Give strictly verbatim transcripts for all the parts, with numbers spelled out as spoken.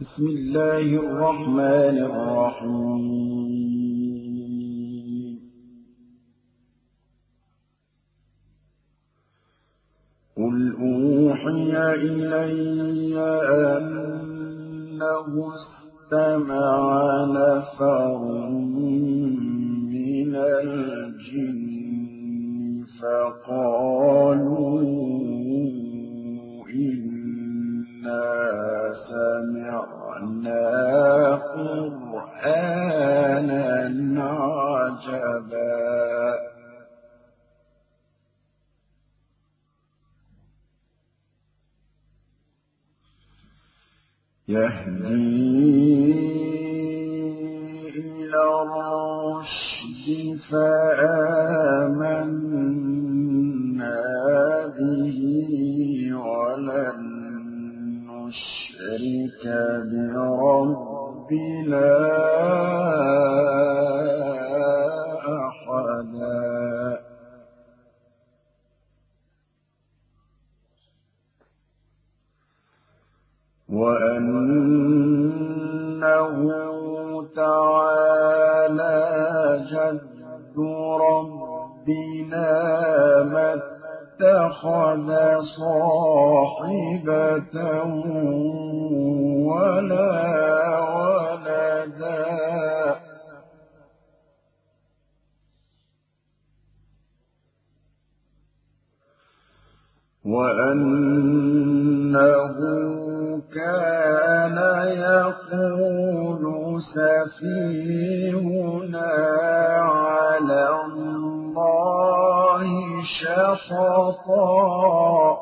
بسم الله الرحمن الرحيم قل أوحي إلي أنه استمع نفر من الجن فقالوا إنا سمعنا قرآنا عجبا يهدي إلى الرشد فآمنا به ولن نشرك بربنا أحدا وأنه تعالى جد ربنا ما اتخذ صاحبة ولا ولدا وأنه كان يقول سفيهنا على الله شططا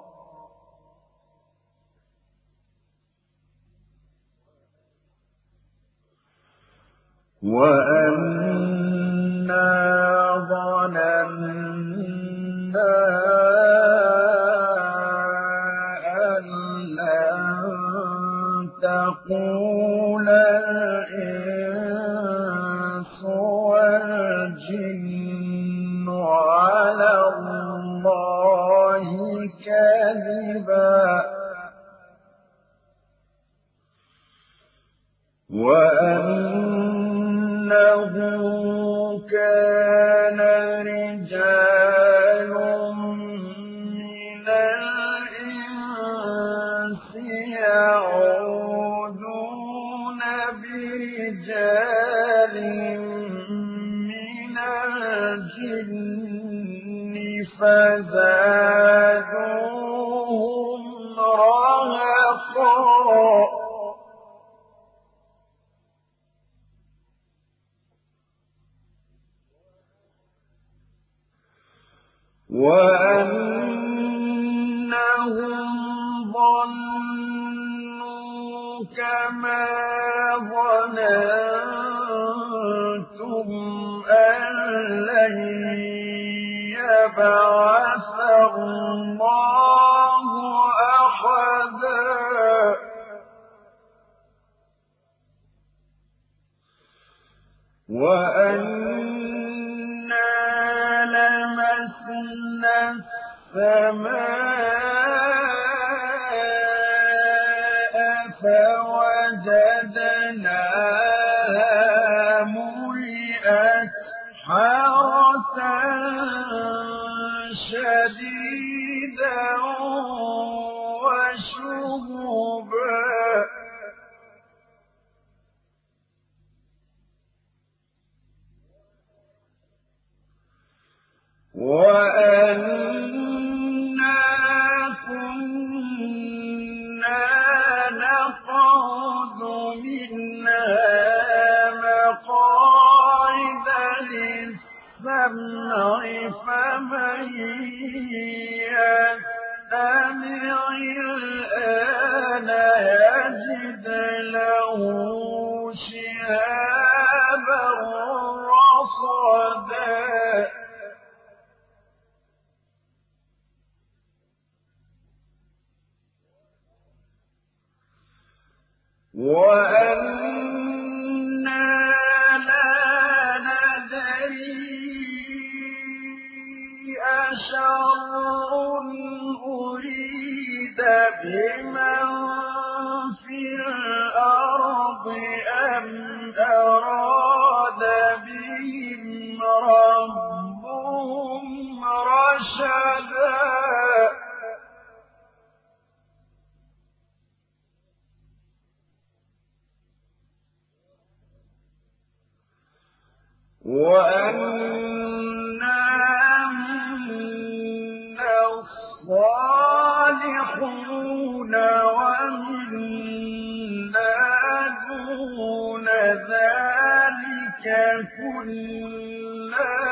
وأنا ظننا تقول الإنس والجن على الله كذبا وأنه كان رجال من الإنس يعوذون برجال من الجن فزادوهم رهقا وأنهم ظنوا كما ظننتم أن لن يبعث الله أحدا وأنا لمسنا السماء فوجدناها ملئت حرسا شديدا وشهبا وأنا كنا نقعد منها مقاعد للسمع فمن يستمع الآن يجد له شهابا رصدا وأنا لا ندري أشر أريد بمن في الأرض وأنا منا الصالحون ومنا دون ذلك كنا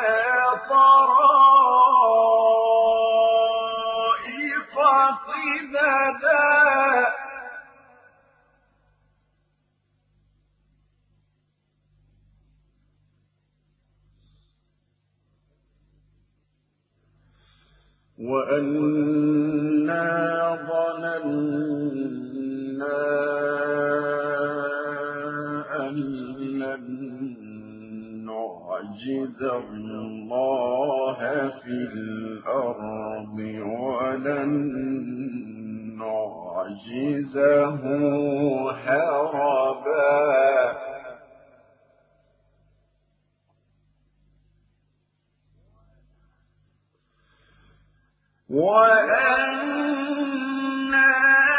طرائق قددا وأنا ظننا أن لن نعجز الله في الأرض ولن نعجزه هربا وأنا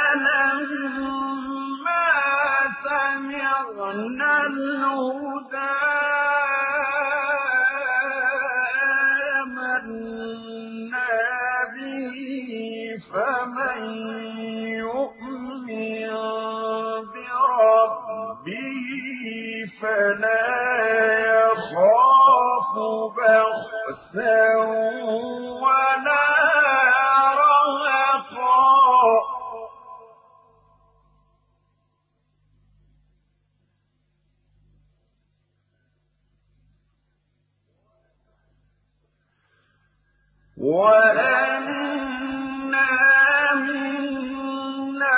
لما سمعنا الهدى آمنا به فمن يؤمن بربه فلا يخاف بخسا ولا وأنا منا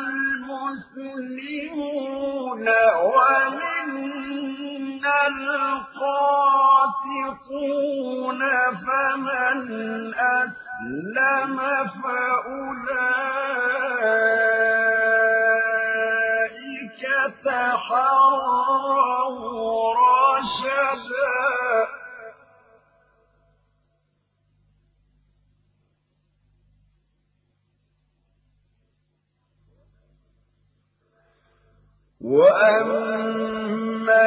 المسلمون ومنا القاسطون فمن أسلم فأولئك تحروا رشدا وأما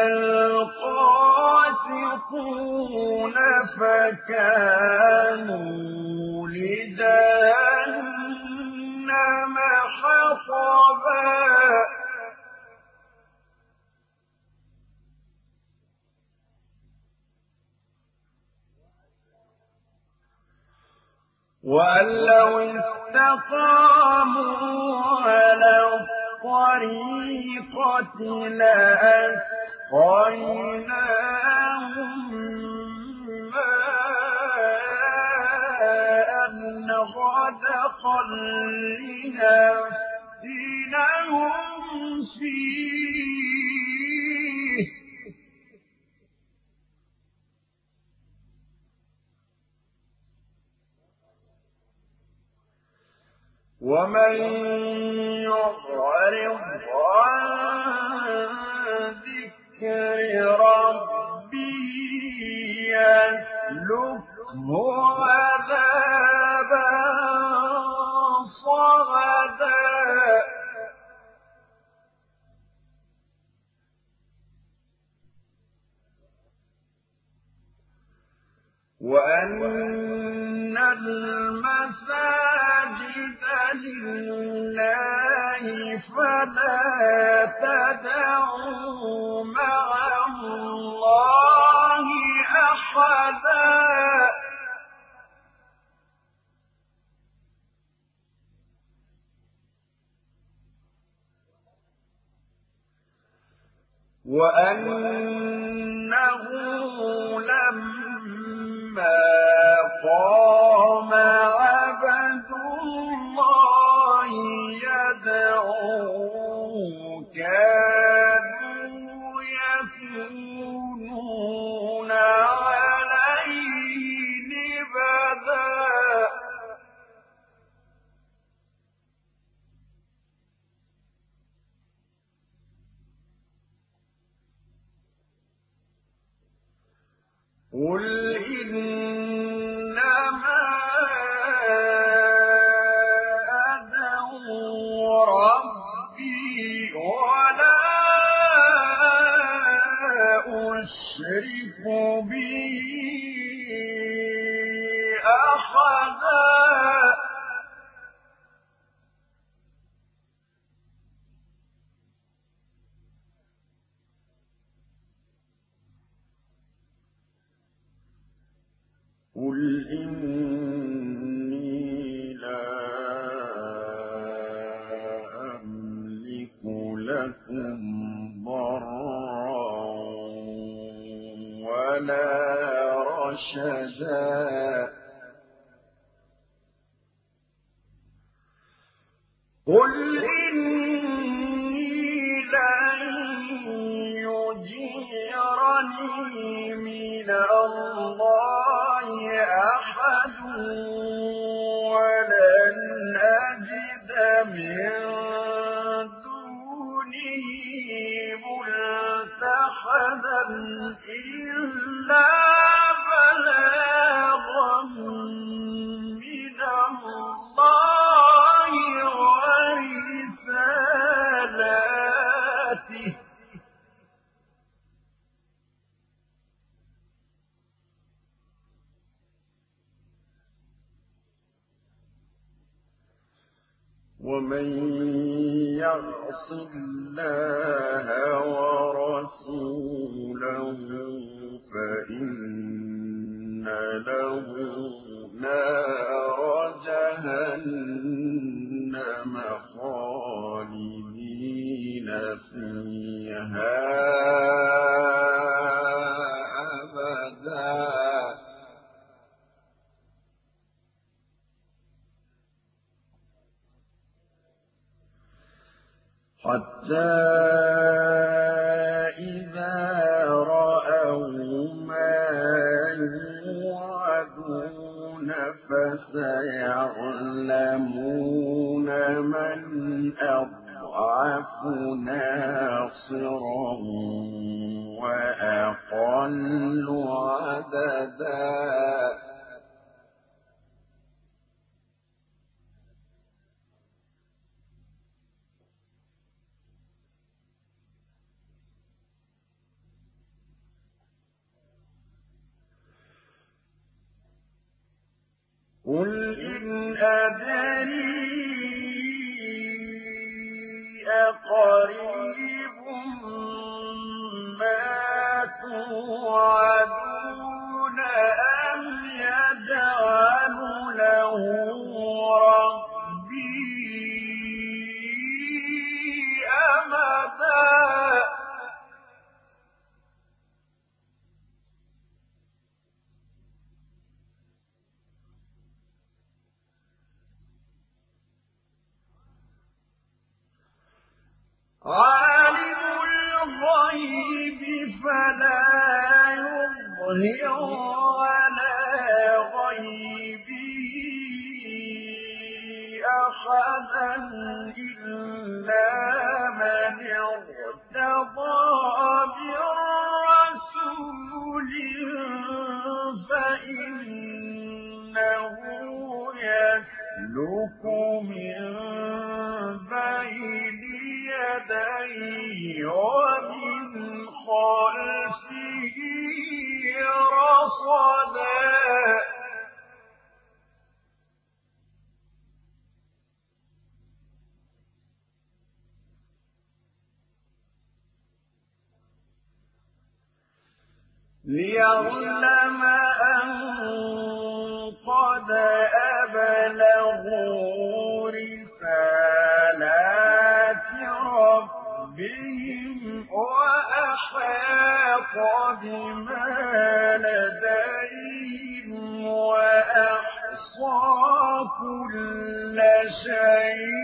القاسطون فكانوا لجهنم حطبا وأن لو استقاموا على الطريقة لأسقيناهم ماء غدقا لنفتنهم فيه ومن يعرض عن ذكر ربه يسلكه عذابا صعدا وأن المساجد لله فلا تدعوا مع الله أحدا وأنه لما قام عبد الله يدعوه كانوا يكونون عليه لبدا قل إنما أدعو ربي ولا أشرك يشرك به أحدا قل إني لا أملك لكم ضرا ولا رشدا قل إني لن يجيرني من الله أحد ولن أجد من دونه ملتحدا إلا بلاغا من الله ورسالاته ومن يعص الله ورسوله فإن له نار جهنم خالدين فيها أبدا حتى إذا رأوا ما يوعدون فسيعلمون من أضعف ناصرا وأقل عددا قل إن أدري أقريب ما توعدون أم يجعل له ربي أمدا عالم الغيب فلا يظهر على غيبه أحدا إلا من ارتضى من رسول فإنه يسلك من بين يديه ومن خلفه رصدا ليعلم أن قد أبلغوا رسالات ربهم وأحاط بما لديهم وأحصى كل شيء